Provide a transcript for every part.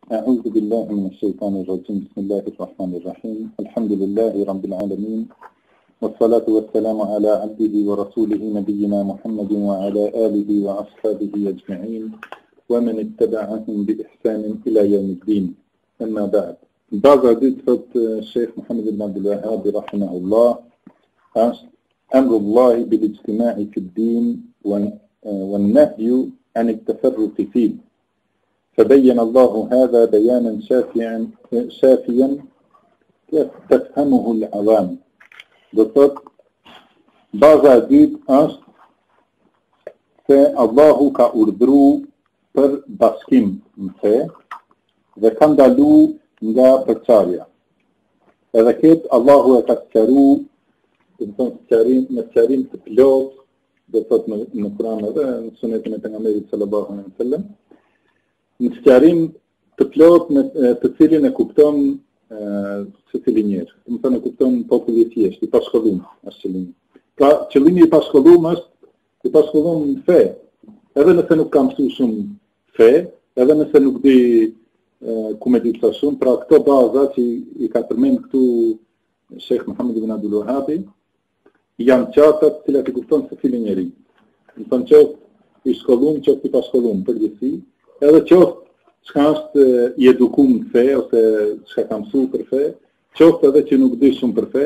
أعوذ بالله من الشيطان الرجيم بسم الله الرحمن الرحيم الحمد لله رب العالمين والصلاة والسلام على عبده ورسوله نبينا محمد وعلى آله وأصحابه أجمعين ومن اتبعهم بإحسان إلى يوم الدين أما بعد بعض فترة الشيخ محمد بن عبد الوهاب رحمه الله أمر الله بالاجتماع في الدين والنهي عن التفرق فيه فبين الله هذا بيانا شافيا تفهمه العوام. Do thot, baza e dytë është se Allahu ka urdhëru për bashkim në fe dhe ka ndalu nga përçarja. Edhe këtë Allahu e ka sqaru, me sqarim të plot, do thot në Kur'an edhe në sunetin e pejgamberit sallallahu alaihi wasallam, në sqarim të plot të cilin e kupton se cili njerë. Më thënë e kupton populli i thjesht, i pashkollum është qëllimi. Pra qëllimi i pashkollum është i pashkollum në fe, edhe nëse nuk kam mësu shumë fe, edhe nëse nuk di ku me ditë shumë, pra këto baza që i ka përmend këtu Sheikh Muhammed ibn Abdul Wahhabi, janë qatat cilat i kupton se cili njeri. Më thënë qoftë i shkollum, qoftë i pashkollum, përgjithësi, edhe qoftë çka është i edukum në fe, ose çka ka mësu për fe, qoftë edhe që nuk di shumë për fe,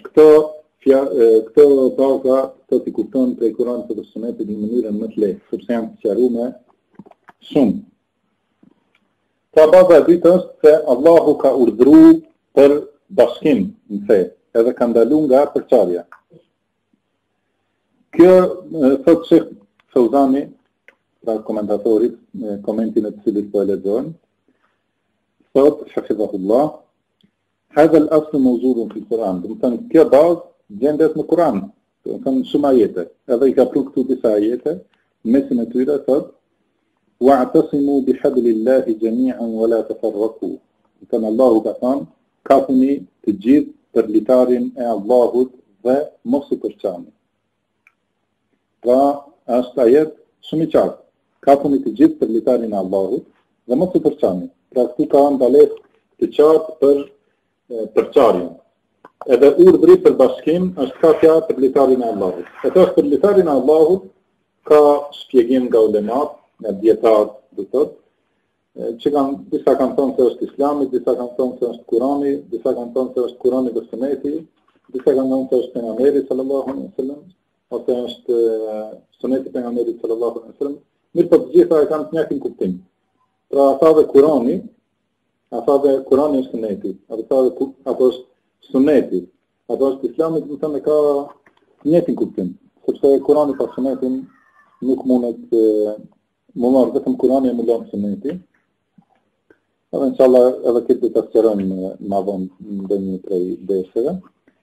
këto baza të t'i kupton prej Kuranit dhe Sunetit në mënyrën më të lehtë, sepse janë të sqaruara shumë. Ka baza e dytë është se Allahu ka urdhëruar për bashkim në fe, edhe ka ndalu nga përçarja. Kjo thotë Sheikh Fauzani, pra komentatorit, komentin e të cilit po e lexojmë, thot, hafidhahullah, hadha al-aslu mawjudun fi al-Quran. Do të thënë kjo bazë gjendet në Kur'an. Do të thënë shumë ajete. Edhe i ka pru këtu disa ajete, mesin e tyre thot, wa'tasimu bihablillahi jami'an wa la tafarraqu. Do të thënë Allahu ka thënë, kapuni të gjithë për litarin e Allahut dhe mos u përçani. Pra është ajet shumë i qartë. Kapuni të gjithë për litarin e Allahut dhe mos u përçani. Pra këtu ka ndalet të qartë për përçarjen. Edhe urdhri për bashkim është kapja për litarin e Allahut. Edhe për litarin e Allahut ka shpjegim nga ulemat, nga dietarët, do thotë, që disa kanë thonë se është Islami, disa kanë thonë se është Kurani, disa kanë thonë se është Kurani dhe Suneti, disa kanë thonë se është pejgamberi sallallahu alaihi wasallam, ose është Suneti i pejgamberit sallallahu alaihi wasallam. Mirë po të gjitha e kanë të njëjtin kuptim. Pra ata dhe Kurani është Suneti, apo është Suneti, apo është Islami, do të thënë ka të njëjtin kuptim, sepse Kurani pa Sunetin nuk mundet marr vetëm Kurani e mulon Suneti. Edhe inshallah edhe këtë do ta sqarojmë më vonë në ndonjë prej derseve.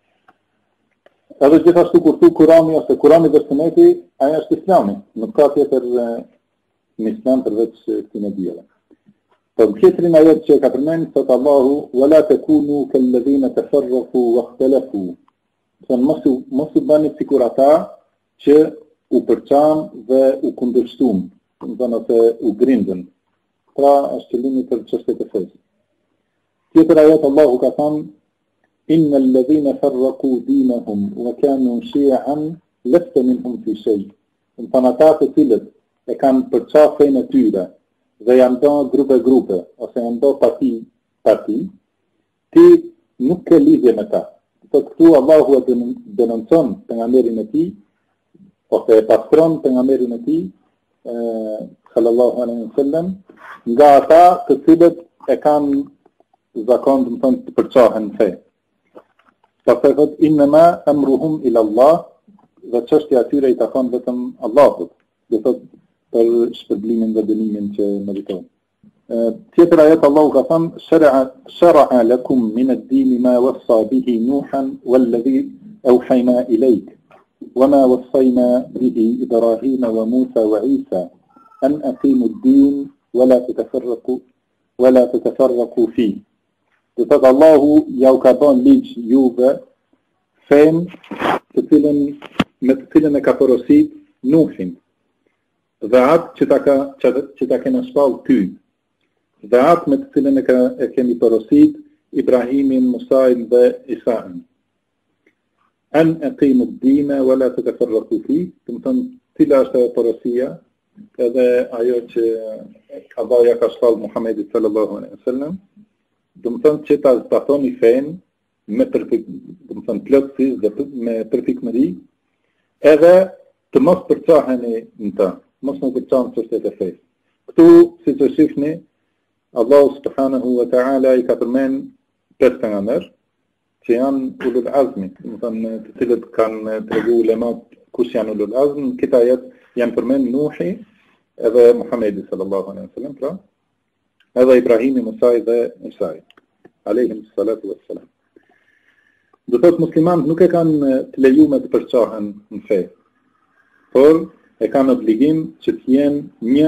Edhe gjithashtu kur thu Kurani ose Kurani dhe Suneti, ajo është Islami, nuk ka tjetër në Islam përveç këtij nebijave. Po tjetrin ajet që ka përmend thot Allahu wala takunu kalladhina tafarraqu wakhtalafu. Mos u bani sikur ata që u përçan dhe u kundërshtuan, do të thonë se u grindën. Pra është qëllimi për çështjet e fesë. Tjetër ajet Allahu ka thënë إن الذين فرقوا دينهم وكانوا شيعا لست منهم في شيء. Ata të cilët e kanë përçarë fenë e tyre dhe janë bërë grupe ose janë bërë parti, ti nuk ke lidhje me ta. Këtu Allahu e denoncon pejgamberin e tij ose e pastron pejgamberin e tij sallallahu alaihi wasallam nga ata të cilët e kanë zakon, do të thonë, të përçarën fe. Pastaj thot inma amruhum ila Allah, dhe çështja e tyre i takon vetëm Allahut, do thot për shpërblimin dhe dënimin që meriton. Tjetër ajet Allahu ka thënë shara'a lakum min ad-din ma wassa bihi Nuhan walladhi awhayna ilayk wama wassayna bihi Ibrahim wa Musa wa Isa an aqimu ad-din wala tatafarraqu fihi. Do thot Allahu ja u ka bën ligj juve fen me të cilën e ka porosit Nuhin dhe atë që ta kena shpall ty dhe atë me të cilën e kemi porosit Ibrahimin, Musain dhe Isain. An aqimu ad-dina wala tatafarraqu fi, do të thonë cila është ajo porosia, edhe ajo që Allah ja ka shpall Muhamedit sallallahu alaihi wasallam, do të thonë që ta zbatoni fen me plotësisht dhe me përfikëmëri, edhe të mos përçaheni në të, mos më përçaheni çështjet e fesë. Këtu, siç e shihni, Allahu subhanahu wa ta'ala i ka përmend 5 pejgamber që janë ulul azmi, do të thonë të cilët kanë treguar ulemat kush janë ulul azm, këta janë përmend Nuhi edhe Muhamedi sallallahu alaihi wasallam, pra, edhe Ibrahimi, Musa dhe Isa, alayhim salatu wassalam. Do thotë muslimanët nuk e kanë të lejuar të përçahen në fe, por e kanë obligim që të jenë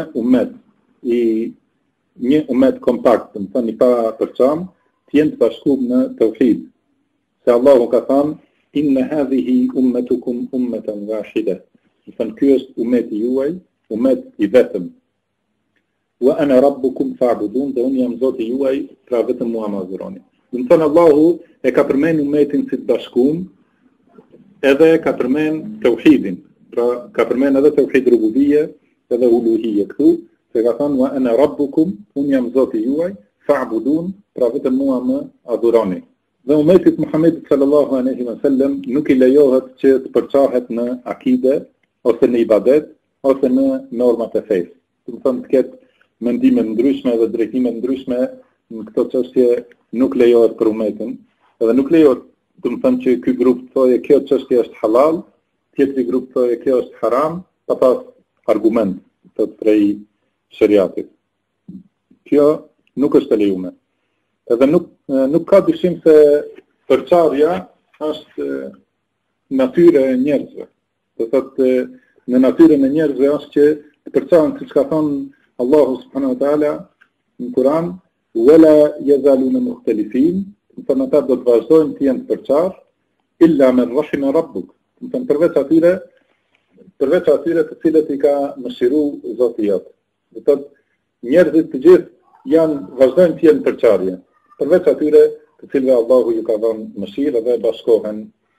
një umet kompakt, do të thonë i pa përçam, të jenë të bashkuar në tauhid. Se Allahu ka thënë inna hadhihi ummatukum ummatan wahida. Do thonë ky është umeti juaj, umet i vetëm. Wa ana rabbukum fa'budun, dhe unë jam Zoti juaj, pra vetëm mua më adhuroni. Do të thonë Allahu e ka përmend umetin si të bashkuar, edhe ka përmend tauhidin. Pra ka përmend edhe tauhid rububie, edhe uluhie këtu, se ka thënë wa ana rabbukum, unë jam Zoti juaj, fa'budun, pra vetëm mua më adhuroni. Dhe umetit Muhammedit sallallahu alaihi wasallam nuk i lejohet që të përçahet në akide, ose në ibadet, ose në normat e fesë. Do të thonë të ketë mendime ndryshme dhe drejtime ndryshme në këto çështje nuk lejohet për umetin, edhe nuk lejohet, do të thonë që ky grup thojë kjo çështje është halal, tjetri grup thojë kjo është haram, pa pas argument të prej shariatit. Kjo nuk është e lejuar. Edhe nuk ka dyshim se përçarja është natyra e njerëzve. Do thotë në natyrën e njerëzve është që të përçahen, siç ka thënë Allahu subhanahu wa taala në Kur'an, wala yazaluna mukhtalifin, do të thonë ata do të vazhdojnë të jenë të përçar, illa man rahima rabbuk. Do të thonë përveç atyre të cilët i ka mëshiruar Zoti jot. Do thotë njerëzit të gjithë vazhdojnë të jenë përçarje, përveç atyre të cilëve Allahu ju ka dhënë mëshirë dhe bashkohen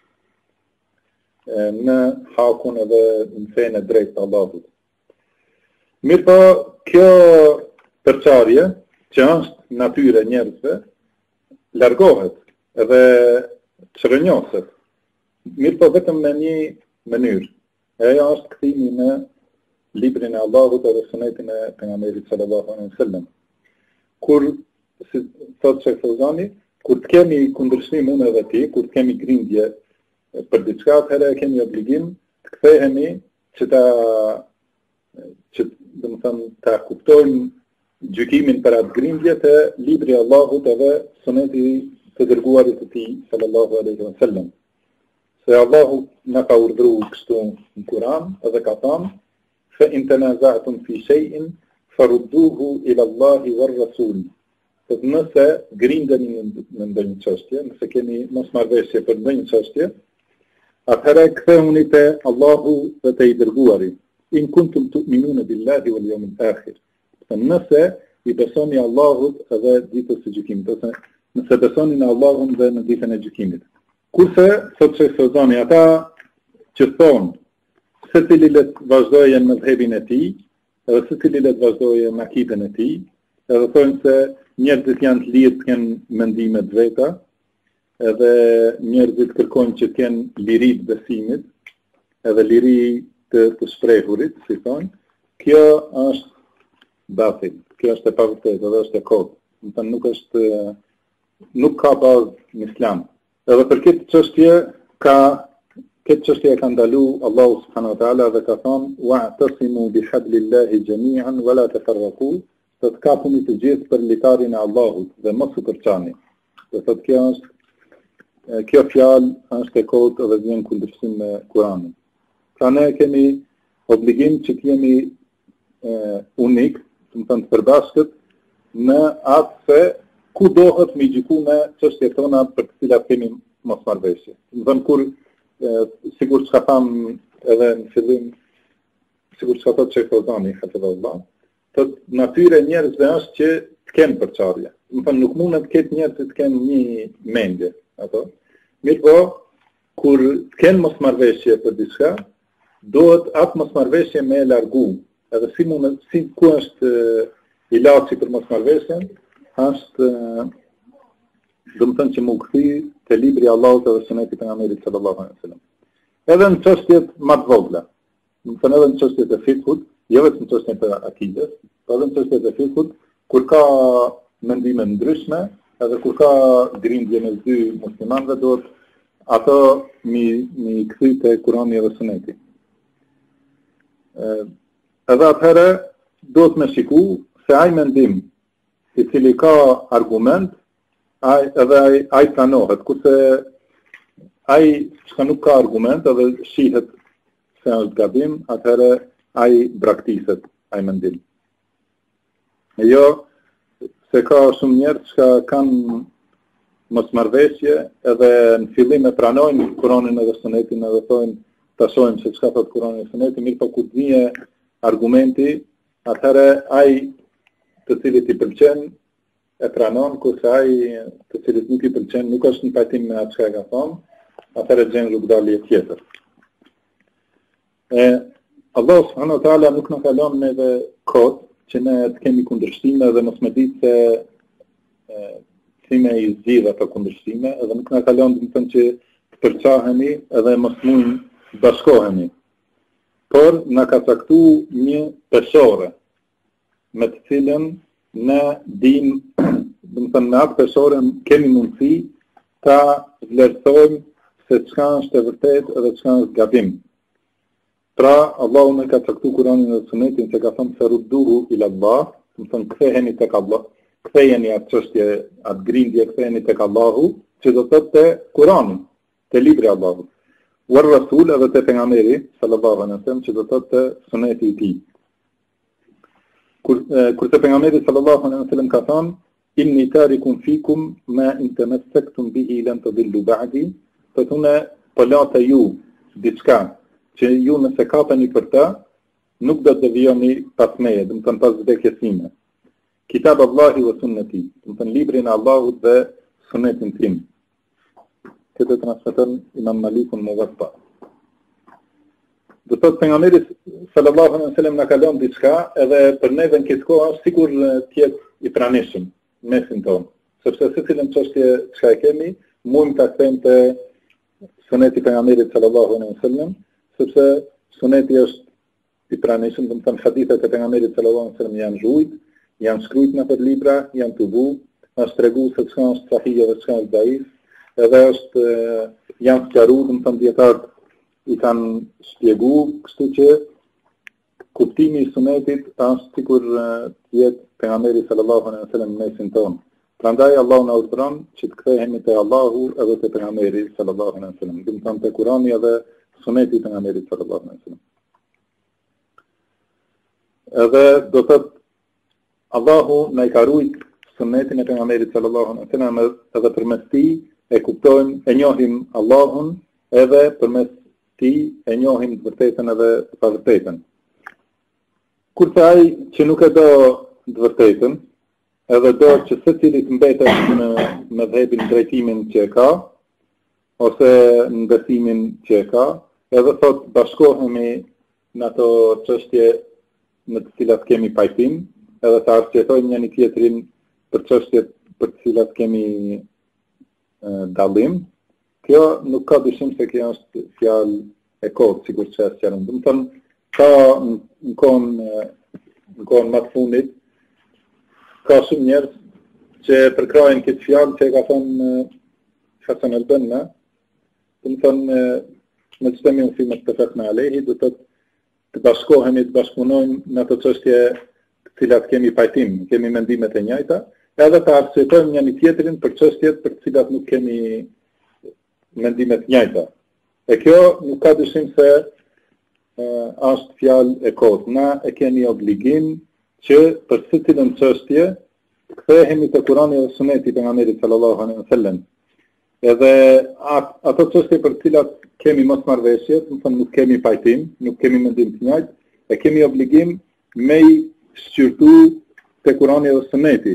në hakun edhe në fenë e drejtë të Allahut. Mirë po, kjo përçarje, që është natyre njerëzve, largohet edhe çrënjoset. Mirë po vetëm në një mënyrë. Ajo është kthimi në librin e Allahut edhe sunetin e pejgamberit sallallahu alaihi wasallam. Kur si thotë Sheikh Fawzani, kur të kemi kundërshtim unë edhe ti, kur të kemi grindje për diçka, atëherë kemi obligim të kthehemi që ta kuptojmë gjykimin për atë grindje të libri i Allahut edhe suneti të dërguarit të tij sallallahu alaihi wasallam. Se Allahu na ka urdhëruar kështu në Kur'an, edhe ka thënë: "Fa in tanaza'tum fi shay'in farudduhu ila Allahi war Rasul." Nëse grindeni në ndonjë çështje, nëse keni mosmarrëveshje për ndonjë çështje, atëherë kthehuni te Allahu dhe te i dërguari. In kuntum tu'minuna billahi wal yawmil akhir. Nëse i besoni Allahut edhe ditës së gjykimit, ose nëse besoni në Allahun dhe në ditën e gjykimit. Kurse thotë Sheikh Fawzani, ata që thonë secili le të vazhdojë në mëdhëbin e tij, edhe secili le të vazhdojë në akiden e tij, edhe thonë se njerëzit janë të lirë të kenë mendime të veta, edhe njerëzit kërkojnë që të kenë liri të besimit, edhe liri të shprehurit, si thonë, kjo është batil, kjo është e pavërtetë, edhe është e kotë. Nuk ka bazë në islam. Edhe për këtë çështje ka ndalu Allahu subhanahu wa taala dhe ka thonë: "Wa'tasimu bihablillahi jami'an wa la tafarraqu." Të kapuni të gjithë për litarin e Allahut dhe mos u përçani. Do thotë kjo fjalë është e kotë dhe vjen kundërshtim me Kur'anin. Pra ne kemi obligim që të jemi unik, do të thonë të përbashkët në atë se ku dohet me gjyku me çështjet tona për të cilat kemi mosmarrëveshje. Do të thonë kur sigur çka tham edhe në fillim, sigur çka thotë Sheikh Fawzani hafidhahullah, natyra e njerëzve është që të s'ken përçarje. Më thënë, nuk mund të ketë njerëz që të kenë një mendje, apo. Mirë po, kur s'ken mosmarrveshje për diçka, duhet atë mosmarrveshje me e largu. Edhe ku është ilaçi për mosmarrveshjen, është do të thënë që më kthy te libri i Allahut dhe suneti pejgamberit sallallahu alaihi wasallam. Edhe në çështjet më të vogla. Do të thënë edhe në çështjet e fikut, jo vetëm në çështjet e akides, por edhe në çështjet e fikut, kur ka mendime ndryshme, edhe kur ka grindje mes dy muslimanëve, duhet ato mi kthy te Kurani dhe Suneti. Edhe atëherë duhet me shiku se ai mendim i cili ka argument, ai pranohet, kurse ai që nuk ka argument edhe shihet se është gabim, atëherë ai braktiset ai mendim. E jo se ka shumë njerëz që kanë mosmarrveshje edhe në fillim e pranojnë Kur'anin edhe Sunetin edhe thonë ta shohim se çka thot Kur'ani dhe Suneti, mirë po kur vjen argumenti, atëherë ai të cilit i pëlqen e pranon, kurse ai të cilit nuk i pëlqen, nuk është në pajtim me atë çka e ka thonë, atëherë gjen rrugdalje tjetër. Allah subhanahu wa taala nuk na ka lënë neve kohë që ne të kemi kundërshtime dhe mos me ditë se si me i zgjidh ato kundërshtime, edhe nuk na ka lënë të thënë që të përçahemi edhe mos mund bashkohemi. Por na ka caktuar një peshore me të cilën ne dim, do të thënë me atë peshore kemi mundësi ta vlerësojmë se çka është e vërtetë edhe çka është gabim. Pra, Allahu në ka caktuar Kur'anin dhe Sunetin se ka thënë se rudduhu ila Allah, do të thënë ktheheni tek Allah, ktheheni atë çështje, atë grindje, ktheheni tek Allahu, që do të thotë te Kur'ani, te libri i Allahut. War Rasul edhe te pejgamberi sallallahu alaihi wasallam, që do të thotë te Suneti i tij. Kur te pejgamberi sallallahu alaihi wasallam ka thënë inni tarikum fikum ma in tamassaktum bihi lan tadillu ba'di, do të thonë po lata ju diçka që ju nëse kapeni për ta, nuk do të devijoni pas meje, do të thënë pas vdekjes time. Kitab Allahi wa sunnati, do të thënë librin e Allahut dhe sunetin tim. Këtë transmeton Imam Malikun Muwatta. Do thotë pejgamberi sallallahu alaihi wasallam na ka lënë diçka, edhe për neve në këtë kohë është sikur të jetë i pranishëm mesin tonë, sepse secilën çështje çka e kemi, mund ta kthejmë te suneti i pejgamberit sallallahu alaihi wasallam, sepse suneti është i pranishëm, do të thënë hadithet e pejgamberit sallallahu alaihi wasallam janë zhujt, janë shkruajtur në për libra, janë tubu, është treguar se çka është sahih dhe çka është daif, edhe është janë sqaruar, do të thënë dietarët i kanë shpjeguar, kështu që kuptimi i sunetit është sikur të jetë pejgamberi sallallahu alaihi wasallam mesin tonë. Prandaj Allahu na urdhëron që të kthehemi te Allahu edhe te pejgamberi sallallahu alaihi wasallam, do të thënë te Kurani edhe suneti i pejgamberit sallallahu alaihi wasallam. Edhe do thotë Allahu na i ka ruajt sunetin e pejgamberit sallallahu alaihi wasallam, edhe përmes tij e kuptojmë, e njohim Allahun, edhe përmes tij e njohim të vërtetën edhe të pavërtetën. Kurse ai që nuk e do të vërtetën, edhe do që secili të mbetet në mëdhëbin drejtimin që e ka, ose në besimin që e ka, edhe thot bashkohemi në ato çështje në të cilat kemi pajtim, edhe të arqetojmë njëri tjetrin për çështjet për të cilat kemi dallim. Kjo nuk ka dyshim se kjo është fjalë e kotë, sikur që është sqaruar. Do të thonë, ka në kohën më të fundit, ka shumë njerëz që përkrajnë këtë fjalë që e ka thënë Hasan al-Banna, do të thonë në çdo fi muttafaqna alayhi, do të bashkohemi, të bashkëpunojmë në ato çështje të cilat kemi pajtim, kemi mendimet e njëjta, edhe të arsyejtojmë njëri tjetrin për çështjet për të cilat nuk kemi mendimet njëjta. E kjo nuk ka dyshim se është fjalë e kotë. Na e kemi obligim që për secilën çështje të kthehemi te Kurani dhe Suneti i pejgamberit sallallahu alaihi wasallam. Edhe ato çështje për të cilat kemi mosmarrveshje, do të thonë nuk kemi pajtim, nuk kemi mendim të njëjtë, e kemi obligim me i shqyrtu te Kurani dhe Suneti,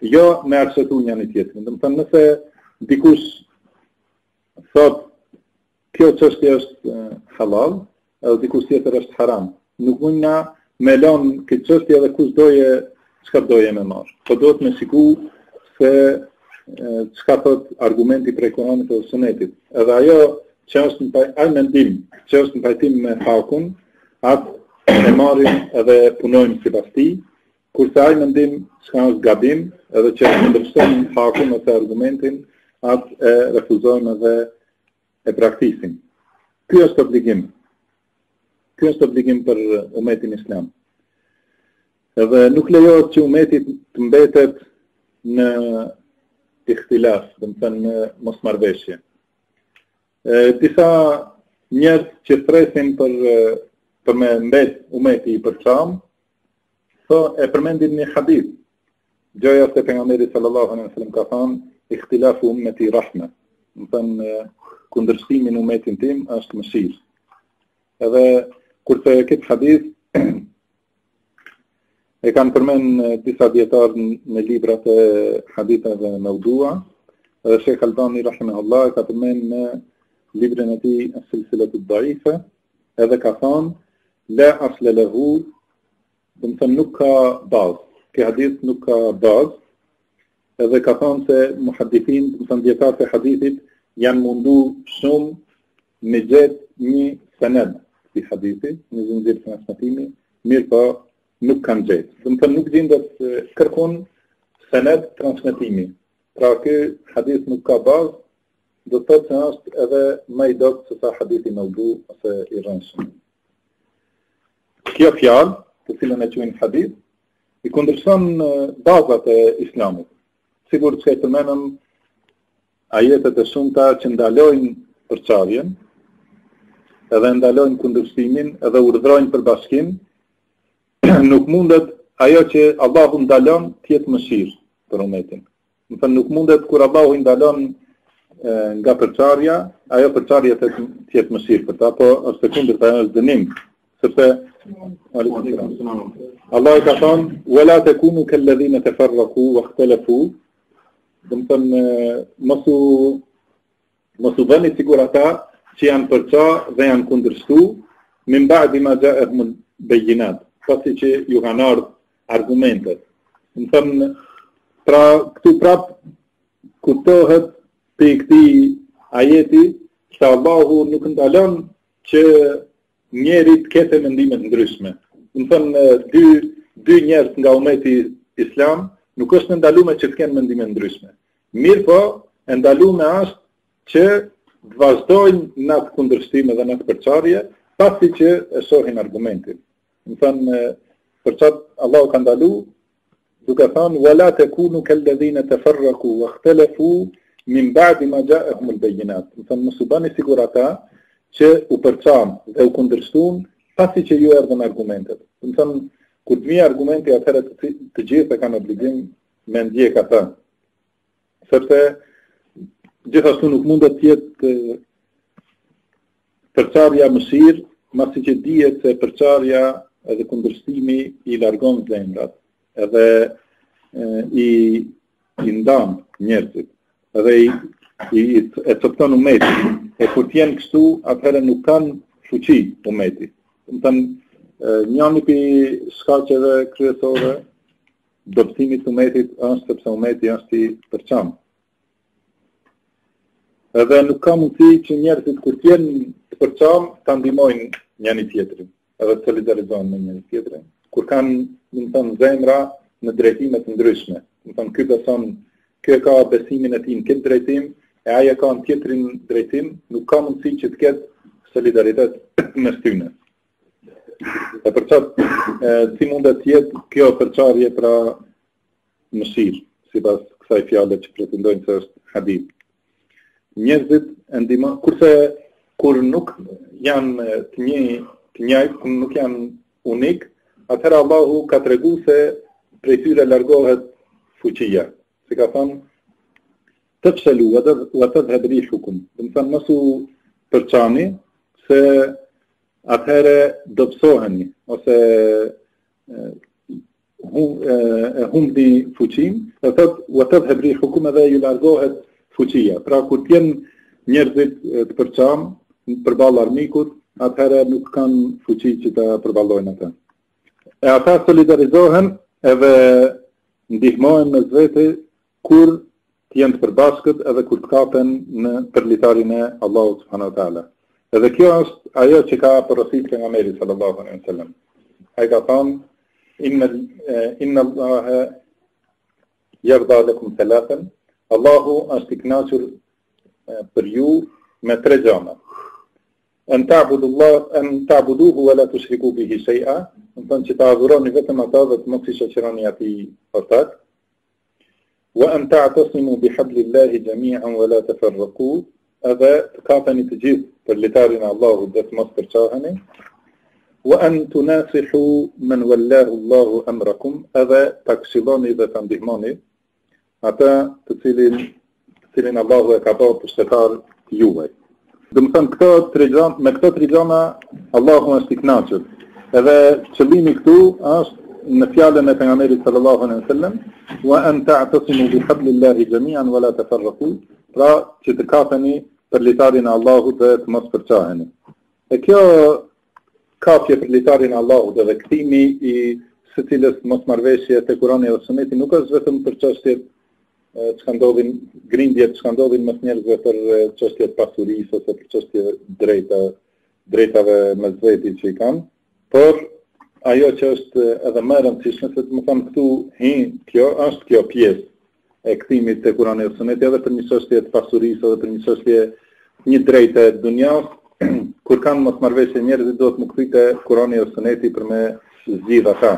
jo me arsyetu njëri tjetrin. Do të thënë nëse dikush thot kjo çështje është halal, edhe dikush tjetër është haram, nuk mund na me lënë këtë çështje edhe kush doje çka doje me marr. Po duhet me siku se çka thot argumenti prej Kuranit dhe Sunetit. Edhe ajo që është në mendim, që është në pajtim me hakun, atë e marrim edhe punojmë sipas tij, kurse ai mendim çka është gabim, edhe që ndërshton hakun ose argumentin, atë e refuzojmë edhe e praktisim. Ky është obligim. Ky është obligim për umetin islam. Edhe nuk lejohet që umeti të mbetet në ikhtilaf, do të thënë në mosmarrveshje. Disa njerëz që presin për me mbet umeti i përçam, e përmendin një hadith. Gjoja se pejgamberi sallallahu alaihi wasallam ka thënë ikhtilafu ummeti rahme. Do të thënë kundërshtimi në umetin tim është mëshirë. Edhe kurse këtë hadith e kanë përmend disa dietarë në librat e hadithave mawdua, edhe Sheikh Albani rahimahullah ka përmend në librin e tij As-Silsilatu ad-Da'ifa, edhe ka thënë la asla lahu, do të thënë nuk ka bazë. Ky hadith nuk ka bazë. Edhe ka thënë se muhaddithin, do të thënë dietarët e hadithit janë mundu shumë me gjetë një sanad i hadithit, një zinxhir transmetimi, mirë po nuk kanë gjetë. Do të thënë nuk gjendet kërkon sanad transmetimi. Pra ky hadith nuk ka bazë, do të thotë se është edhe më i dobët se sa hadithi mawdu ose i rëndësishëm. Kjo fjalë, të cilën e quajnë hadith, i kundërshton bazat e islamit. Sigur që e përmenëm ajetet e shumta që ndalojnë përçarjen, edhe ndalojnë kundërshtimin, edhe urdhrojnë për bashkim, nuk mundet ajo që Allahu ndalon të jetë mëshirë për umetin. Do të thënë nuk mundet kur Allahu ndalon nga përçarja, ajo përçarje të jetë mëshirë për ta, po është e kundërta, ajo është dënim, sepse Allah i ka thonë wala takunu kalladhina tafarraqu wakhtalafu, do të thënë mos u bëni sigur ata që janë përça dhe janë kundërshtu min ba'di ma ja'ahum bayyinat, pasi që ju kanë ardhur argumentet. Do të thënë pra këtu prap kuptohet te këtij ajeti se Allahu nuk ndalon që njerit ketë mendime të ndryshme. Do të thënë dy njerëz nga umeti islam nuk është ndaluar që të kenë mendime të ndryshme. Mirë po, e ndaluar është që të vazhdojnë në atë kundërshtim edhe në atë përçarje, pasi që e shohin argumentin. Do të thënë për çfarë Allahu ka ndaluar, duke thënë wala takunu kalladhina tafarraqu wakhtalafu min ba'di ma ja'ahum al-bayyinat. Do të thënë mos u bëni sigur ata që u përçan dhe u kundërshtuan pasi që ju erdhën argumentet. Do të thënë kur të vijë argumenti atëherë të gjithë kanë obligim me ndjek ata. Sepse gjithashtu nuk mundet të jetë përçarja mëshirë, masi që dihet se përçarja edhe kundërshtimi i largon zemrat, edhe i ndan njerëzit, edhe e copton umetin. E kur t'jenë kështu, atëherë nuk kanë fuqi umeti. Do të thënë, njëri pi shkaqeve kryesore dobësimit umetit është sepse umeti është i përçam. Edhe nuk ka mundësi që njerëzit kur t'jenë të përçam ta ndihmojnë njëri tjetrin, edhe të solidarizohen me njëri tjetrin. Kur kanë, do të thënë, zemra në drejtime të ndryshme. Do të thënë, ky person, ky ka besimin e tij në këtë drejtim, e aja ka në tjetrin drejtim, nuk ka mundësi që të ketë solidaritet mes tyre. E për çfarë si mundet të jetë kjo përçarje pra mëshirë, sipas kësaj fjale që pretendojnë se është hadith. Njerëzit ndihmojnë, kurse kur nuk janë të njëjtë, kur nuk janë unik, atëherë Allahu ka treguar se prej tyre largohet fuqia. Si ka thënë tafshalu wa tadhhab rihukum. Do të thënë mos u përçani se atëherë dobësoheni ose humbni fuqinë, do thotë wa tadhhab rihukum dhe ju largohet fuqia. Pra kur t'jen njerëzit të përçam përballë armikut, atëherë nuk kanë fuqi që ta përballojnë ata. E ata solidarizohen edhe ndihmohen mes vete kur t'jen të përbashkët edhe kur t'kapen për litarin e Allahut subhanahu wa taala. Edhe kjo është ajo që ka porositur pejgamberi sallallahu alaihi wasallam. Ai ka thënë inna Allaha yarda lakum thalathan. Allahu është i kënaqur për ju me 3 gjëra. An ta'buduhu wa la tushriku bihi shay'a. Do të thonë që ta adhuroni vetëm ata dhe të mos i shoqëroni atij ortak. Wa an ta'tasimu bihablillahi jami'an wa la tafarraqu. Edhe të kapeni të gjithë për litarin e Allahut dhe të mos përçaheni. Wa an tunasihu man wallahu Allahu amrakum. Edhe ta këshilloni dhe ta ndihmoni ata të cilin Allahu e ka bërë pushtetar juaj. Do të thonë me këto 3 gjëra Allahu është i kënaqur. Edhe qëllimi këtu është në fjalën e pejgamberit sallallahu alaihi wasallam, wa an ta'tasimu bihablillahi jami'an wa la tafarraqu. Pra që të kapeni për litarin e Allahut dhe të mos përçaheni. E kjo kapje për litarin e Allahut dhe kthimi i secilës mosmarrveshje te Kurani dhe Suneti nuk është vetëm për çështjet që ndodhin grindjet që ndodhin mes njerëzve për çështjet pasurisë ose për çështje drejtave mes vetit që i kanë, por ajo që është edhe më e rëndësishme, se më thonë këtu është kjo pjesë e kthimit te Kurani dhe Suneti edhe për një çështje të pasurisë edhe për një çështje një drejtë e dunjas, kur kanë mosmarrveshje njerëzit duhet më kthej te Kurani dhe Suneti për me zgjidh ata.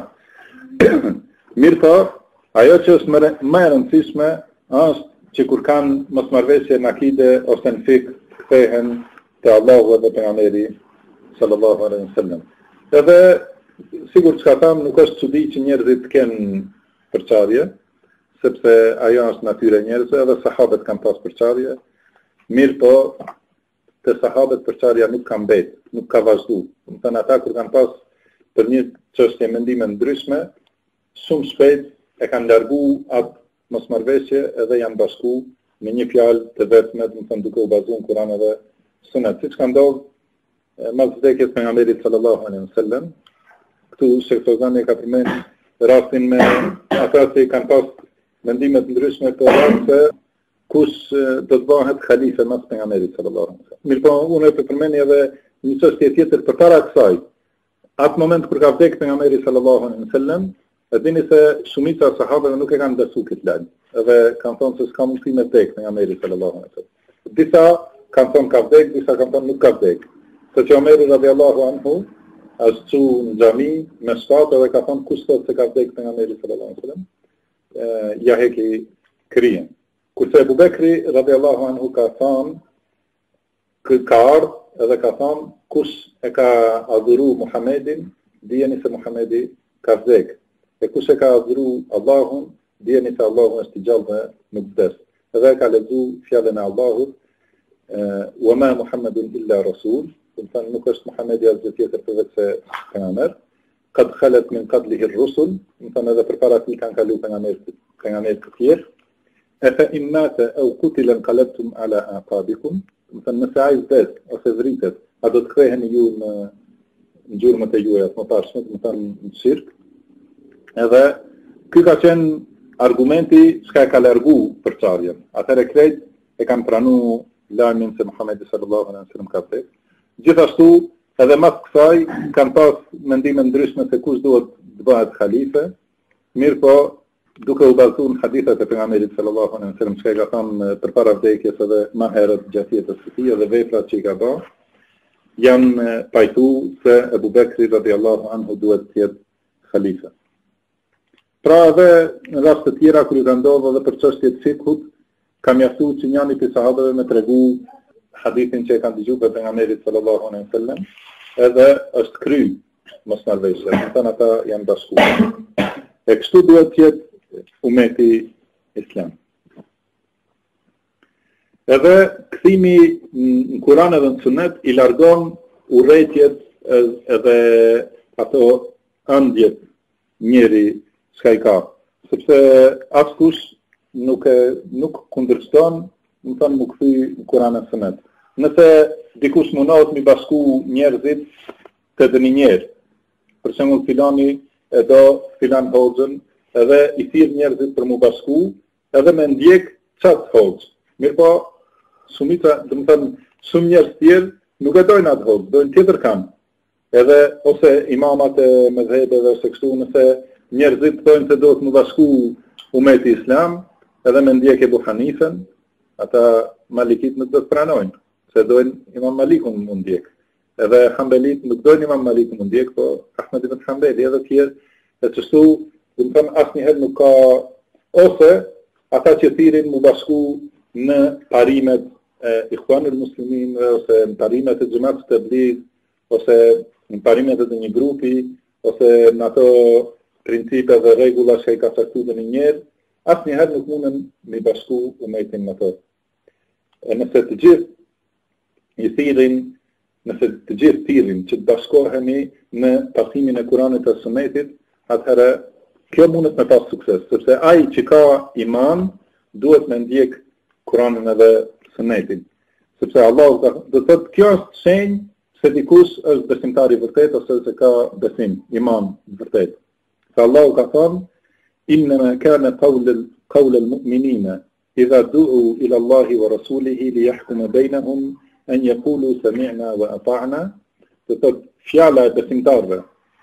Mirë po, ajo që është më e rëndësishme është që kur kanë mosmarrveshje në akide ose në fik, kthehen te Allahu dhe pejgamberi sallallahu alaihi wasallam. Edhe sigur çka tham, nuk është çudi që njerëzit kenë përçarje, sepse ajo është natyra e njerëzve, edhe sahabët kanë pas përçarje. Mirë po, te sahabët përçarja nuk ka mbet, nuk ka vazhdu. Do të thënë ata kur kanë pas për një çështje mendime ndryshme, shumë shpejt e kanë largu atë mosmarrveshje edhe janë bashku me një fjalë të vetme, do të thënë duke u bazuar në Kur'an dhe Sunet, siç ka ndodhur mas vdekjes pejgamberit sallallahu alaihi wasallam. Këtu Sheikh Fawzani ka përmend rastin me ata që kanë pas mendime të ndryshme për se kush do të bëhet khalife mas pejgamberit sallallahu alaihi wasallam. Mirë po, unë e përmend edhe një çështje tjetër përpara kësaj. Atë moment kur ka vdekur pejgamberi sallallahu alaihi wasallam, e dini se shumica e sahabëve nuk e kanë besuar këtë lajm. Edhe kanë thonë se s'ka mundësi me vdek pejgamberi sallallahu alaihi wasallam. Disa kanë thonë ka vdek, disa kanë thonë nuk ka vdek. Që Omeri radhiyallahu anhu është çu në xhami me shtatë dhe ka thonë kush thotë se ka vdek pejgamberi sallallahu alaihi wasallam, ja heki kryen. Kurse Abu Bekri radhiyallahu anhu ka thonë ka ardhur edhe ka thonë kush e ka adhuru Muhamedin, dijeni se Muhamedi ka vdek. E kush e ka adhuru Allahun, dijeni se Allahu është i gjallë dhe nuk vdes. Edhe ka lexuar fjalën e Allahut, wa ma Muhammedun illa rasul, do të thënë nuk është Muhamedi asgjë tjetër përveç se pejgamber. Qad khalat min qablihi ar-rusul, do të thënë edhe përpara tij kanë kaluar pejgamberët të tjerë. Afa in mata aw qutila qalabtum ala aqabikum, do të thënë nëse ai vdes ose vritet, a do të ktheheni ju në gjurmët e juaja të mëparshme, do të thënë në shirk. Edhe ky ka qenë argumenti që ka largu përçarjen. Atëherë krejt e kanë pranuar lajmin se Muhamedi sallallahu alaihi wasallam ka vdekur. Gjithashtu, edhe mas kësaj kanë pas mendime ndryshme se kush duhet të bëhet khalife. Mirë po, duke u bazuar në hadithet e pejgamberit sallallahu alaihi wasallam, që ka thënë përpara vdekjes edhe më herët gjatë jetës së tij dhe veprat që i ka bërë, janë pajtuar se Abu Bekri radhiyallahu anhu duhet të jetë khalife. Pra edhe në rast të tjera kur i ka ndodhur edhe për çështje të fikut, ka mjaftuar që njëri prej sahabëve me tregu hadithin që e kanë dëgjuar për pejgamberin sallallahu alaihi wasallam, edhe është kry mosmarrveshja, do të thënë ata janë bashkuar. E kështu duhet të jetë umeti islam. Edhe kthimi në Kur'an edhe në Sunet i largon urrëtiet edhe ato ëndjet njëri s'ka I ka. Sepse askush nuk kundërshton, më thënë më kthy Kur'an e Sunet. Nëse dikush mundohet mi bashku njerëzit të dëni njerë, për shembull filani e do filan hoxhën, edhe I thirr njerëzit për mu bashku, edhe me ndjek qatë hoxhë. Mirë po, shumica, do të thënë, shumë njerëz tjerë nuk e dojnë atë hoxhë, dojnë tjetër kanë. Edhe ose imamat e mëdhëbeve ose kështu, nëse njerëzit thonë se do të mu bashku umeti Islam, edhe me ndjek Ebu Hanifën, ata Malikit nuk do të pranojnë, se dojnë Imam Malikun mu ndjek. Edhe Hanbelit nuk dojnë Imam Malikun mu ndjek, po Ahmed ibn Hanbeli edhe tjerë, e qështu, dhe më thëmë asnjëherë nuk ka, ose ata që thirin mu bashku në parimet e Ikhwanul Musliminëve, ose në parimet e Xhamat të Tabligh, ose në parimet e një grupi, ose në ato principe dhe rregulla që I ka caktuar një njerë, asnjëherë nuk mundën me bashku umetin në to. E nëse të gjithë I thirin, nëse të gjithë thirin që të bashkohemi në pasimin e Kuranit e Sunetit, atëherë kjo mundet me pas sukses, sepse ai që ka iman duhet me ndjek Kuranin edhe Sunetin. Sepse Allah do të thotë kjo është shenjë se dikush është besimtar I vërtet ose se ka besim, iman vërtet. Se Allah ka thënë إنما كان قول المؤمنين إذا دعوا إلى الله ورسوله ليحكم بينهم أن يقولوا سمعنا وأطعنا. Fjala e besimtarve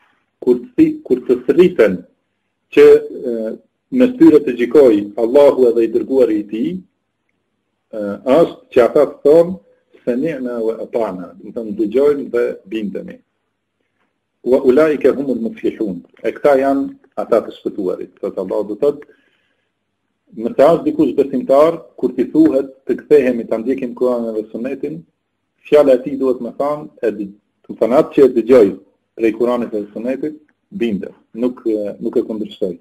kur të thëriten që në tyre të gjikoj Allahu edhe I dërguari I tij, është që ata të thonë sami'na wa ata'na, do të thonë dëgjojnë dhe bindemi. Wa ulaika humul muflihun. E këta janë ata të shpëtuarit. Thotë Allah do thotë, nëse është dikush besimtar, kur t'i thuhet të kthehemi ta ndjekim Kur'anin dhe Sunetin, fjala e tij duhet me thënë, të thënë atë që e dëgjoj prej Kur'anit dhe Sunetit, bindet, nuk e kundërshtoj.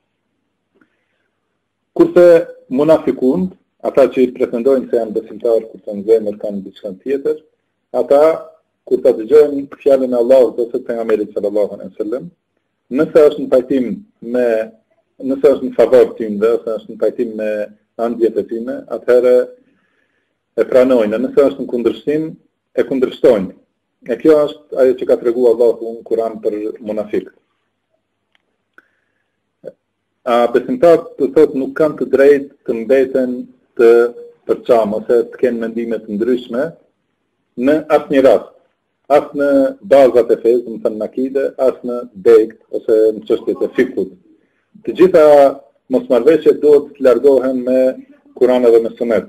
Kurse munafikun, ata që I pretendojnë se janë besimtar kurse në zemër kanë diçka tjetër, ata kur ta dëgjojnë fjalën e Allahut ose të pejgamberit sallallahu alaihi wasallam, nëse është në pajtim me, nëse është në favor tyre, ose është në pajtim me andjet e tyre, atëherë e pranojnë, nëse është në kundërshtim, e kundërshtojnë. E kjo është ajo që ka treguar Allahu në Kur'an për munafik. Besimtarët të thotë nuk kanë të drejtë të mbeten të përçam ose të kenë mendime të ndryshme në asnjë rast. As në bazat e fesë, më thënë në akide, as në dekt, ose në çështjet e fikut. Të gjitha mosmarrveshjet duhet të largohen me Kur'an dhe me Sunet.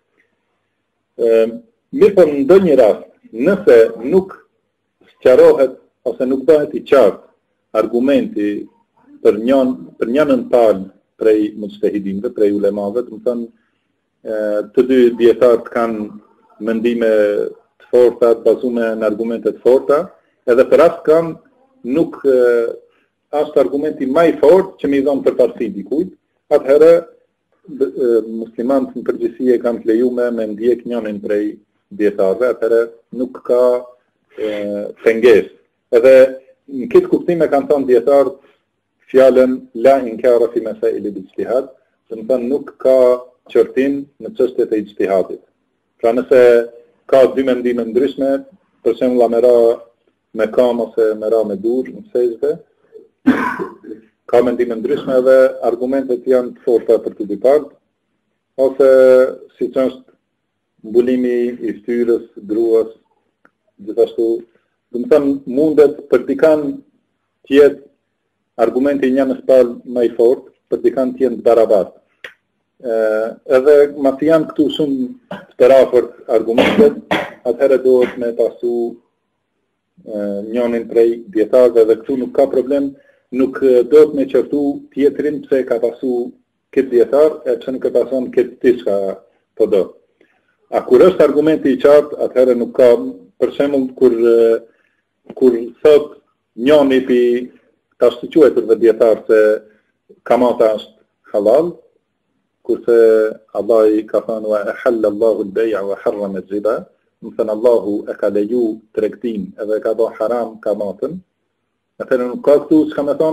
Mirë po në ndonjë rast, nëse nuk sqarohet ose nuk bëhet I qartë argumenti për njënën palë prej mujtehidinëve, prej ulemave, do të thënë të dy dietarët kanë mendime të forta, të bazuar në argumente të forta, edhe për atë kam nuk është argumenti më I fortë që më I dhon përparësi dikujt, atëherë muslimanët në përgjithësi e kanë të lejuar me ndjek njërin prej dietarëve, atëherë nuk ka pengesë. Edhe në këtë kuptim e kanë thënë dietarët fjalën la inkara fi masail al-ijtihad, do të thënë nuk ka qortim në çështjet e ijtihadit. Pra nëse ka dy mendime ndryshme, për shembull la mera me kam ose mera me dur në sejdë, ka mendime ndryshme edhe argumentet janë të forta për të dy palët, ose siç është mbulimi I fytyrës, druas, gjithashtu, do të thënë mundet për dikan të jetë argumenti I njënës palë më I fortë, për dikan të jenë të barabartë. Edhe mas janë këtu shumë të përafërt argumentet, atëherë duhet me pasu njënin prej dietarëve dhe këtu nuk ka problem, nuk duhet me qërtu tjetrin pse ka pasu këtë dietar e pse nuk e pason këtë diçka po do. A kur është argumenti I qartë, atëherë nuk ka, për shembull kur thot njëni pi ka shtyquetur dhe dietar se kamata është halal, kurse Allah I ka thënë wa ahalla Allahu al-bay'a wa harrama al-riba, do të thënë Allahu e ka leju tregtin edhe ka bërë haram kamatën. Atëherë nuk ka këtu çka më thon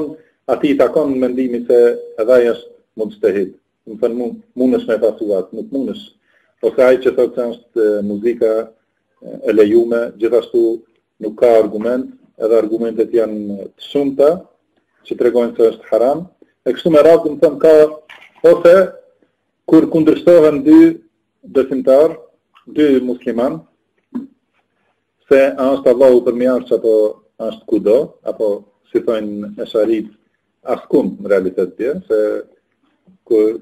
ati takon mendimi se edhe ai është mujtahid. Do të thënë mundesh me pasuat, nuk mundesh. Ose ai që thotë se është muzika e lejume, gjithashtu nuk ka argument, edhe argumentet janë të shumta që tregojnë se është haram. E kështu me radhë, do të thënë ka ose kur kundërshtohen dy besimtar, dy musliman, se a është Allahu përmjarës apo është kudo, apo si thojnë e sharit, askund në realitet tje, se kur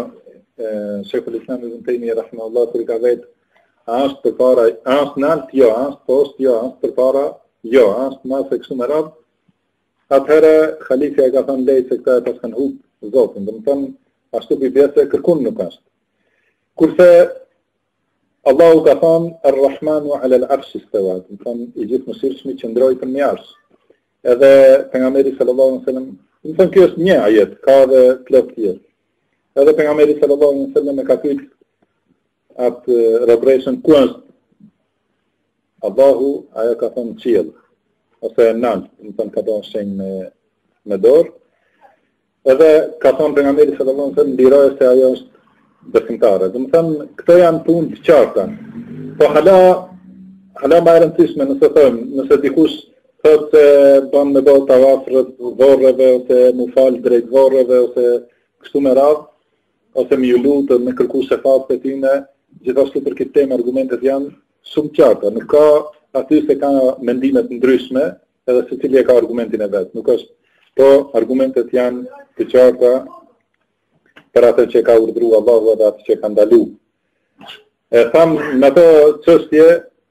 Shekul Islam Ibn Taymiyyah rahimahullah kur ka vetë, a është përpara, a është nalt, jo, a është poshtë, jo, a është përpara, jo, a është mas e kështu me radhë, atëherë Khalifja e ka thënë lejtë se këta e pas kanë hupë Zotin, dhe më thënë, ashtu për bjesë e kërkun nuk është. Kurse Allahu ka thënë, Ar-Rahmanu ala al-arsh istawa, dhe më thënë, i gjithë mëshirshmi që ndroi për një arsh. Edhe pejgamberi sallallahu alaihi wasallam, do të thënë kjo është një ajet, ka edhe plot tjerë. Edhe pejgamberi sallallahu alaihi wasallam e ka pyet atë robreshën ku është Allahu, ajo ka thënë qiell, ose nalt, do të thënë ka dhënë shenjë me dorë. Edhe ka thënë pejgamberi sallallahu alaihi wasallam ndiroje se ajo është besimtare. Do të thënë këto janë punë të qarta. Po hala më e rëndësishme nëse thëmë, nëse dikush thotë se bën me bërë tavaf rreth varreve, ose mu fal drejt varreve, ose kështu me radhë, ose me ju lutë, me kërku shefat për tine, gjithashtu për këtë temë argumentet janë shumë qarta. Nuk ka aty se ka mendimet ndryshme, edhe se cili e ka argumentin e vetë. Nuk është, po argumentet janë të qarta për atë që ka urdhëruar Allahu dhe atë që ka ndaluar. E thamë në to çështje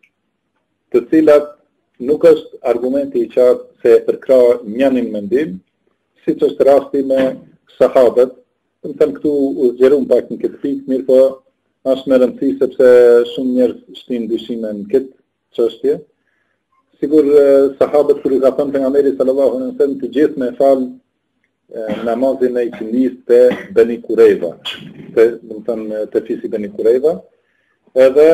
të cilat nuk është argumenti i qartë se përkra njënin mendim, si që është rasti me sahabët. Të thënë këtu u zgjerum pak në këtë pikë, mirë po është me rëndësi sepse shumë njerëz shtin dyshime në këtë çështje. Sigur sahabët kur i ka thënë pejgamberi sallallahu alaihi wasallam të gjithë me fal namazin e ikindis te Beni Kurejva, do të thënë te fisi Beni Kurejva, edhe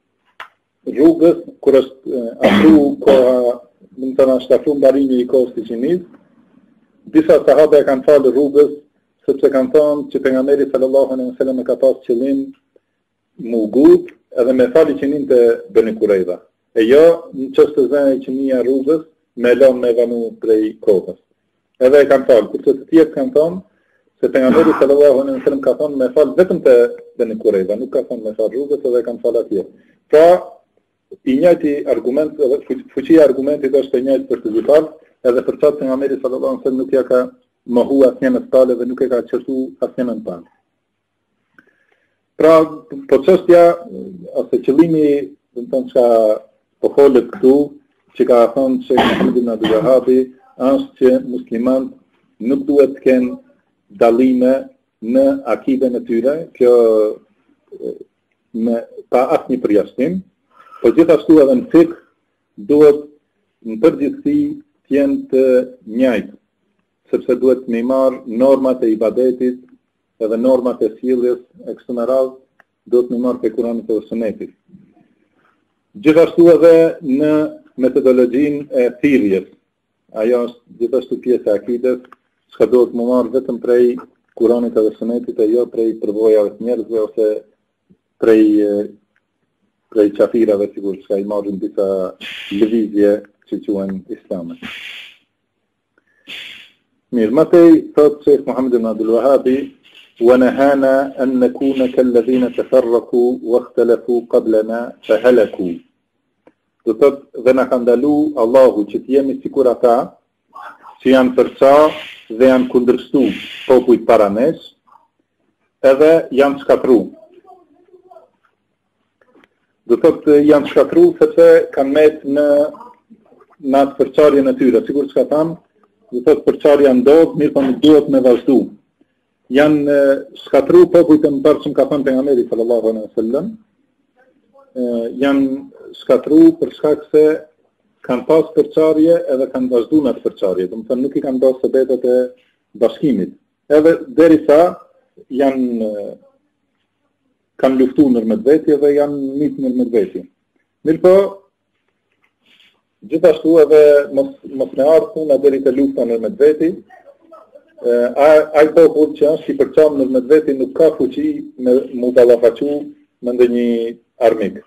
rrugës kur është afru koha, do të thënë është afru mbarimi i kohës të ikindis, disa sahabë e kanë falë rrugës sepse kanë thënë që pejgamberi sallallahu alaihi wasallam e ka pas qëllim mu gut edhe me fali qenin të Beni Kurejva. E jo në çështë zënë e qenia rrugës me lënë me vanu prej kohës. Edhe e kanë falë, kurse të tjerë kanë thënë se pejgamberi sallallahu alaihi wasallam ka thënë me fal vetëm te Beni Kurejva, nuk ka thënë me fal rrugës, edhe kanë falë atje. Pra, i njëjti argument, fuqia e argumentit është e njëjtë për të gjithë, edhe për çfarë pejgamberi sallallahu alaihi wasallam nuk ja ka mohu asnjë në palë dhe nuk e ka qërtu asnjë në palë. Pra, po çështja, ose qëllimi, do të thënë që po folet këtu, që ka thënë që Muhammed ibn Abdul Wahhabi, është që muslimanët nuk duhet të kenë dallime në akiden e tyre, kjo pa asnjë përjashtim, po gjithashtu edhe në fikë duhet në përgjithësi të jenë të njëjtë, sepse duhet me marr normat e ibadetit edhe normat e sjelljes e kështu me radhë, duhet me marr pe Kuranit dhe Sunetit. Gjithashtu edhe në metodologjinë e thirrjes. Ajo është gjithashtu pjesë e akides, çka duhet me marr vetëm prej Kuranit dhe Sunetit, e jo prej përvojave të njerëzve ose prej qafirave, sigur që i marrin disa lëvizje që quhen islame. Mirë, mëtej, thotë Sheikh Muhammed ibn Abdul Wahhabi, وَنَهَانَا أَن نَكُونَ كَالَّذِينَ تَفَرَّقُوا وَاخْتَلَفُوا قَبْلَنَا فَهَلَكُوا. Do thotë dhe na ka ndalu Allahu që të jemi sikur ata që janë përca dhe janë kundërshtu popujt para nesh, edhe janë shkatru. Do thotë janë shkatru sepse kanë metë në atë përçarjen e tyre, sigur që ka thamë, do thotë përçarja ndodh, mirë po nuk duhet me vazhdu. Janë shkatru popujt e mëparshëm, ka thënë pejgamberi sallallahu alaihi wasallam, janë shkatru për shkak se kanë pas përçarje edhe kanë vazhduar në atë përçarje, do të thënë nuk i kanë bërë sebetet e bashkimit. Edhe derisa kanë luftuar ndërmjet vetë dhe janë nitë ndërmjet vetë. Mirë po, gjithashtu edhe mos me ardhë puna deri te lufta ndërmjet vetë, ai popull që është i përçam në vetë nuk ka fuqi me mu ballafaqu me ndonjë armik.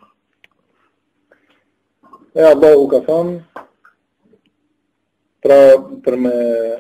E Allahu ka thënë, pra për me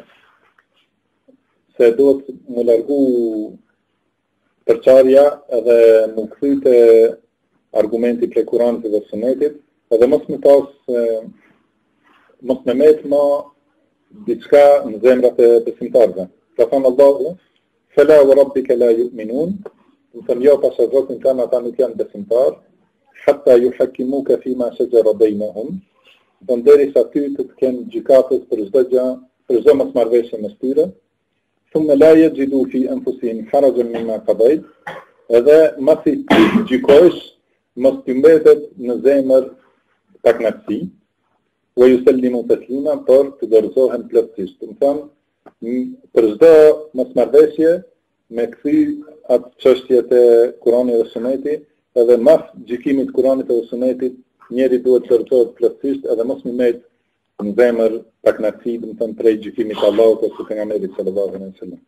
se do të më largu përçarja edhe më kthyte argumenti prej Kuranit dhe Sunetit, edhe mos më pas mos me met ma diçka në zemrat e besimtarëve. Ka thënë Allahu, fela wa rabbika la yu'minun, do të jo pas Zotin kanë ata nuk janë besimtarë, hatta yuhakkimuka fima shajara bainahum, derisa ty të kenë gjykatës për çdo gjë, për çdo mosmarrëveshje mes tyre, thumma la yajidu fi anfusihim harajan mimma qadayt, edhe masi gjykosh, mos të mbetet në zemër paknaqësi, wa yusallimu taslima, por të dorëzohen plotësisht. Do të thonë, për çdo mosmarrëveshje me kthy atë çështje të Kuranit dhe Sunetit, edhe mas gjykimit Kuranit dhe Sunetit, njeri duhet të dorëzohet plotësisht edhe mos më met në zemër paknaqësi, do të thonë prej gjykimit të Allahut ose pejgamberit sallallahu alaihi wasallam.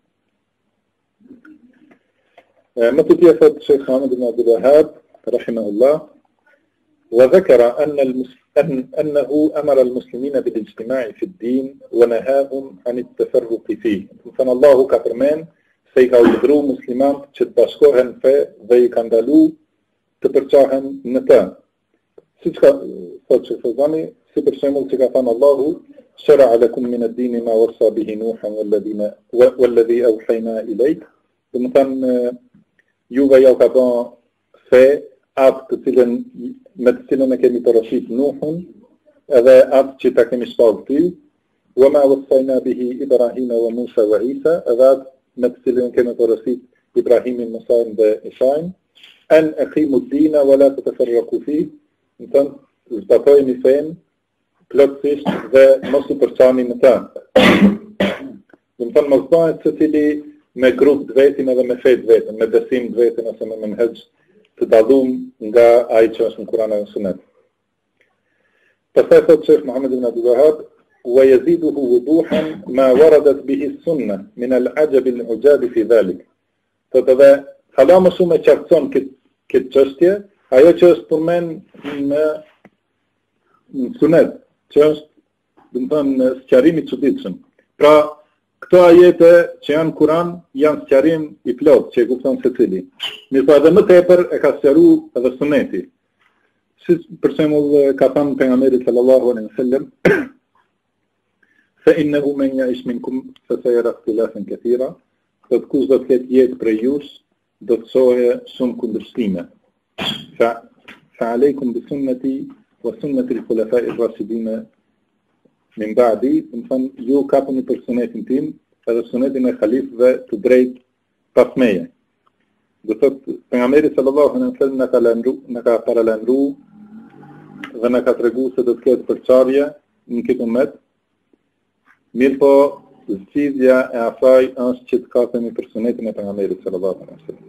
Më të tjerë thotë Sheikh Muhammad ibn Abdul Wahhab rahimahullah, وذكر أنه أمر المسلمين بالاجتماع في الدين ونهاهم عن التفرق فيه. فإن الله كفرمان سيكا ودرو مسلمان që të bashkohen fe dhe I ka ndalu të përçahen në të. Siç ka thotë Sheikh Fawzani, si për shembull që ka thënë Allahu, شرع لكم من الدين ما وصى به نوحا والذي أوحينا إليك. Do të thënë juve ja ka dhënë fe atë me të cilën e kemi porosit Nuhun, edhe atë që ta kemi shpallë ty, wa ma wassayna bihi Ibrahima wa Musa wa Isa, edhe atë me të cilën kemi porosit Ibrahimin, Musain dhe Isain, an aqimu ad-dina wa la tatafarraqu fihi, do të thonë zbatojeni fen plotësisht dhe mos u përçani në të. Do të thonë mos bëhet secili me grup të vetin edhe me fe të vetën, me besim të vetën ose me menhej të dallum nga ai që është në Kur'an dhe Sunet. Pastaj thotë Sheikh Muhammad ibn Abdul Wahhab, wa yaziduhu wuduhan ma waradat bihi as-sunnah min al-ajab al-ujab fi dhalik. Thotë edhe hala më shumë e qartëson këtë çështje, ajo që është përmend në Sunet, që është, do të thonë, sqarimi I çuditshëm. Pra, këto ajete që janë në Kur'an janë sqarim I plot që e kupton secili. Mirë, edhe më tepër e ka sqaruar edhe Suneti. Si për shembull ka thënë pejgamberi sallallahu alaihi wasallam, fa innahu man ya'ish minkum fa sayara ikhtilafan katira, do të kush do të ketë jetë prej jush, do të shohë shumë kundërshtime. Fa alaykum bi sunnati wa sunnati al-khulafa'i ar-rashidin min ba'di, do të thonë ju kapuni për sunetin tim, edhe sunetin e khalifëve të drejt pas meje. Do thotë pejgamberi sallallahu alaihi wasallam na ka paralajmëruar dhe na ka treguar se do të ketë përçarje në këtë umet. Mirë po, zgjidhja e asaj është që të kapemi për sunetin e pejgamberit sallallahu alaihi wasallam.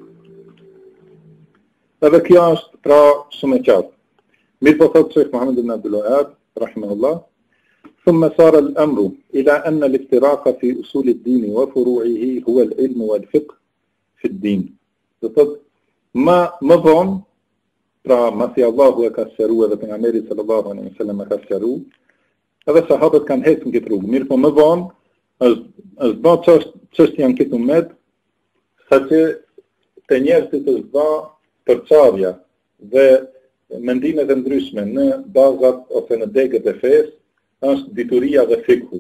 Edhe kjo është pra shumë e qartë. Mirë po thotë Sheikh Muhammad ibn Abdul Wahhab rahimahullah, ثم صار الأمر إلى أن الافتراق في أصول الدين وفروعه هو العلم والفقه في الدين. ما vonë, pra masi Allahu e ka sqaruar edhe pejgamberi sallallahu alaihi wasallam e ka sqaruar, edhe sahabët kanë hecë në këtë rrugë. Mirë po më vonë është bërë çështja në këtë umet, saqë të njerëzit është bërë përçarja dhe mendimet e ndryshme në bazat ose në degët e fesë, është dituria dhe fikhu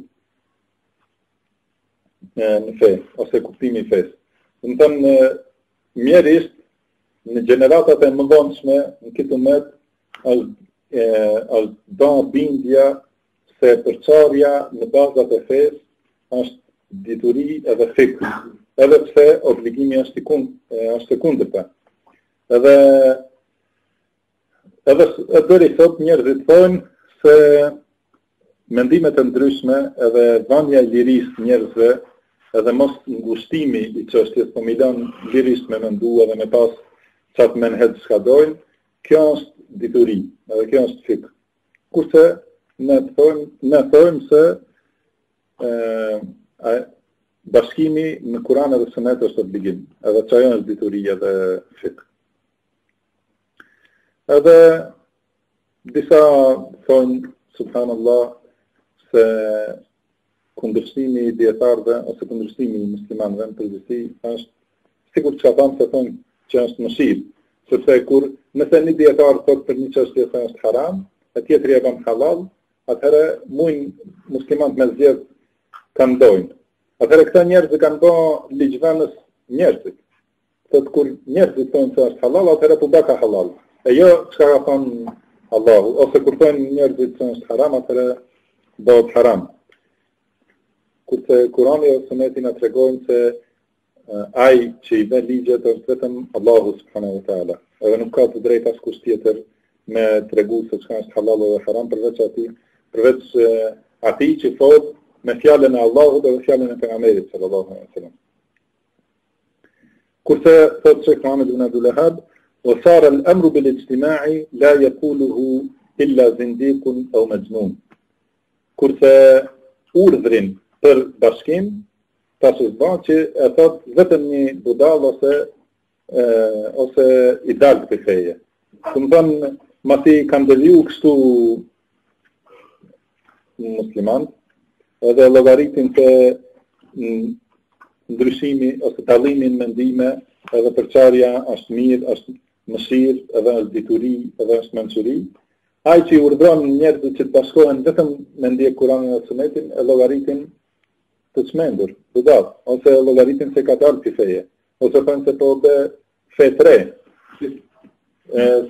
në fe, ose kuptimi I fesë. Do të thënë mjerisht në gjeneratat e mëdhenshme në këtë umet është bërë bindja se përçarja në bazat e fesë është dituri edhe fikhu, edhe pse obligimi është e kundërta. Edhe deri sot njerëzit thonë se mendimet e ndryshme edhe dhënia e lirisë njerëzve edhe mos ngushtimi I çështjes, po mi lën lirisht me mendu edhe me pas çat menhet çka dojnë, kjo është dituri, edhe kjo është fik. Kurse ne thojmë se bashkimi në Kur'an edhe Sunet është obligim, edhe çajo është dituria dhe fik. Edhe disa thonë, subhanallah, se kundërshtimi i dietarëve ose kundërshtimi i muslimanëve në përgjithësi është sikur çka thonë që është mëshirë, sepse kur nëse një dietar thotë për një çështje se është haram, e tjetri e bën halal, atëherë mujnë muslimanët me zgjedh kanë dojnë. Atëherë këta njerëz kanë bë ligjvënës njerëzit. Thotë kur njerëzit thonë se është halal, atëherë po baka halal. E jo çka ka thonë Allahu, ose kur thonë njerëzit se është haram, atëherë bëhet haram. Kurse Kurani ose Suneti na tregojnë se ai që i bën ligjet është vetëm Allahu subhanahu wa taala. Edhe nuk ka të drejtë askush tjetër me tregu se çka është halal dhe haram përveç atij që thotë me fjalën e Allahut dhe fjalën e pejgamberit sallallahu alaihi wasallam. Kurse thotë Sheikh Muhammad ibn Abdul Wahhab, wa sara al-amru bil-ijtima'i la yaquluhu illa zindiqun aw majnun. Kurse urdhrin për bashkim tash është që e thot vetëm një budall ose i dalë për feje. Këmë thënë, mati kanë deviju kështu musliman, edhe llogaritin të ndryshimi ose tallimin mendime, edhe përçarja është mirë, është mëshirë, edhe është dituri, edhe është mençuri. Ai që i urdhron njerëzit që të bashkohen vetëm me ndjek Kur'anin dhe Sunetin, e llogaritin të çmendur, budall, ose llogaritin se ka dalë për feje, ose thënë se po bë fe 3,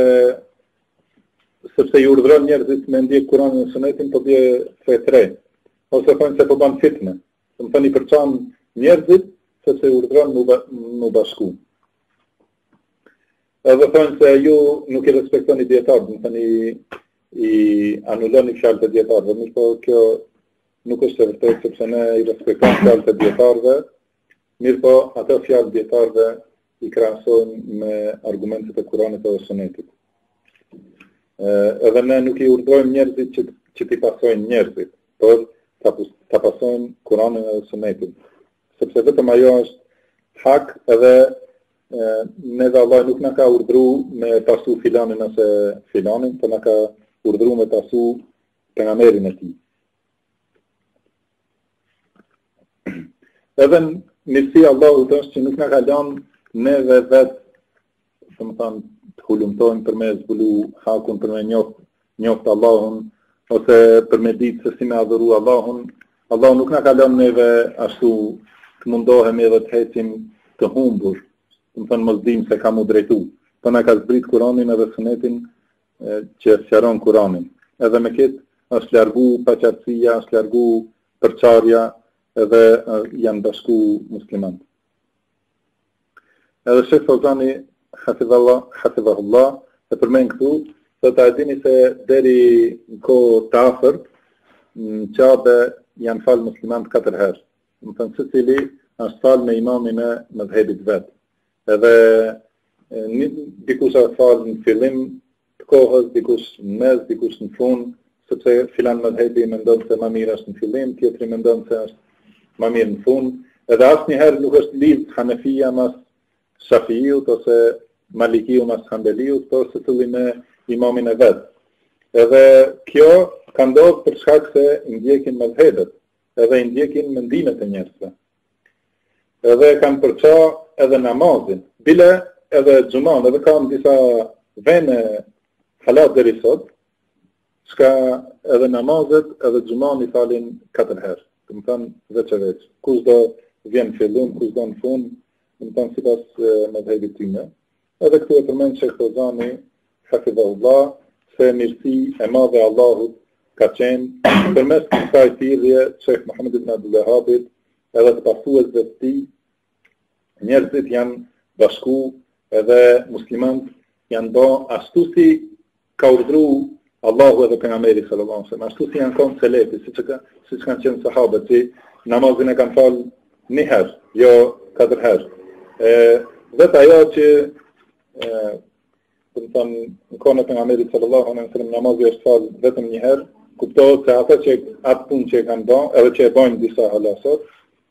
sepse i urdhron njerëzit me ndjek Kur'anin dhe Sunetin, po bë fe 3, ose thënë se po bën fitnë, do të thënë i përçan njerëzit sepse i urdhron në bashku. Edhe thënë se ju nuk i respektoni dietarët, do të thënë i anulloni fjalët e dietarëve, mirë po kjo nuk është e vërtetë sepse ne i respektojmë fjalët e dietarëve, mirë po ato fjalë dietarëve i krahasojmë me argumentet e Kuranit dhe Sunetit. Edhe ne nuk i urdhërojmë njerëzit që t'i pasojnë njerëzit, por ta pasojnë Kuranin dhe Sunetin, sepse vetëm ajo është hak edhe ne dhe Allah nuk na ka urdhëruar me pasu filanin ose filanin, por na ka urdhëruar me pasu pejgamberin e tij. Edhe mirësia Allahut është që nuk na ka lënë neve vetë, domethënë të hulumtojmë për me zbulu hakun, për me njoft Allahun, ose për me ditë se si me adhuru Allahun. Allahu nuk na ka lënë neve ashtu të mundohemi edhe të hecim të humbur, domethënë mos dim se kam u drejtu. Po na ka zbrit Kuranin edhe Sunetin që sqaron Kuranin. Edhe me këtë është largu paqartësia, është largu përçarja, edhe janë bashku muslimanët. Edhe Sheikh Fawzani hafidhahullah e përmend këtu se ta dini se deri në kohë të afërt në Qabe janë falë muslimanët 4 herë. Do të thënë secili është falë me imamin e mëdhëbit vet. Edhe dikush është falë në fillim të kohës, dikush në mes, dikush në fund, sepse filan mëdhëbi mendon se më mirë është në fillim, tjetri mendon se është më mirë në fund. Edhe asnjëherë nuk është lidh Hanefia mas Shafiut ose Malikiu mas Hanbeliut, por secili me imamin e vet. Edhe kjo ka ndodhur për shkak se i ndjekin mëdhëbet, edhe i ndjekin mendimet e njerëzve. Edhe kanë përça edhe namazin, bile edhe xhuman, edhe kanë disa vene halat deri sot, shka edhe namazet edhe xhuman i falin 4 herë. Do të thënë veç e veç. Kush do vjen në fillim, kush do në fund, do të thënë sipas mëdhëbit tyre. Edhe këtu e përmend Sheikh Fawzani hafidhahullah se mirësi e madhe e Allahut ka qenë përmes kësaj thirrje Sheikh Muhammad ibn Abdul Wahhabit edhe të pasuesve të tij, njerëzit janë bashku edhe muslimanët janë bë ashtu si ka urdhëruar Allahu edhe pejgamberi sallallahu alaihi wasallam, ashtu si janë qenë selefi, siç kanë qenë sahabët që namazin e kanë falë 1 herë, jo 4 herë. Vetë ajo që do të thënë në kohën e pejgamberit sallallahu alaihi wasallam namazi është falë vetëm 1 herë, kuptohet se atë punë që e kanë bërë, edhe që e bojnë disa hala sot,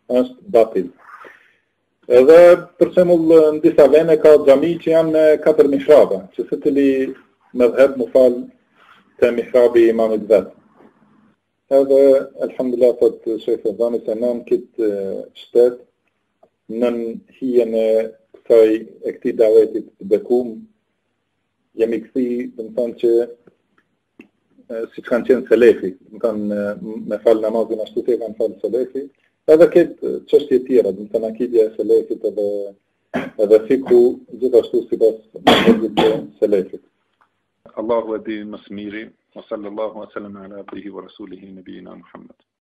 është batil. Edhe për shembull në disa vende ka xhami që janë 4 mihrabe, që secili mëdhëb më fal te mihrabi i imamit vet. Edhe alhamdulillah thot Sheikh Fadhani se nën këtë shtet nën hijen e këtij davetit të bekuar jemi kthi, do të thonë që si kanë qenë selefi, do të thonë me fal namazin ashtu si kanë fal selefi. Edhe këtë çështje tjera, do të thonë akidja e selefit edhe fiku gjithashtu sipas mëdhëbit të selefit. Allahu e di më së miri, wa sallallahu wa sallam ala abdihi wa rasulihi nabiyina Muhammad.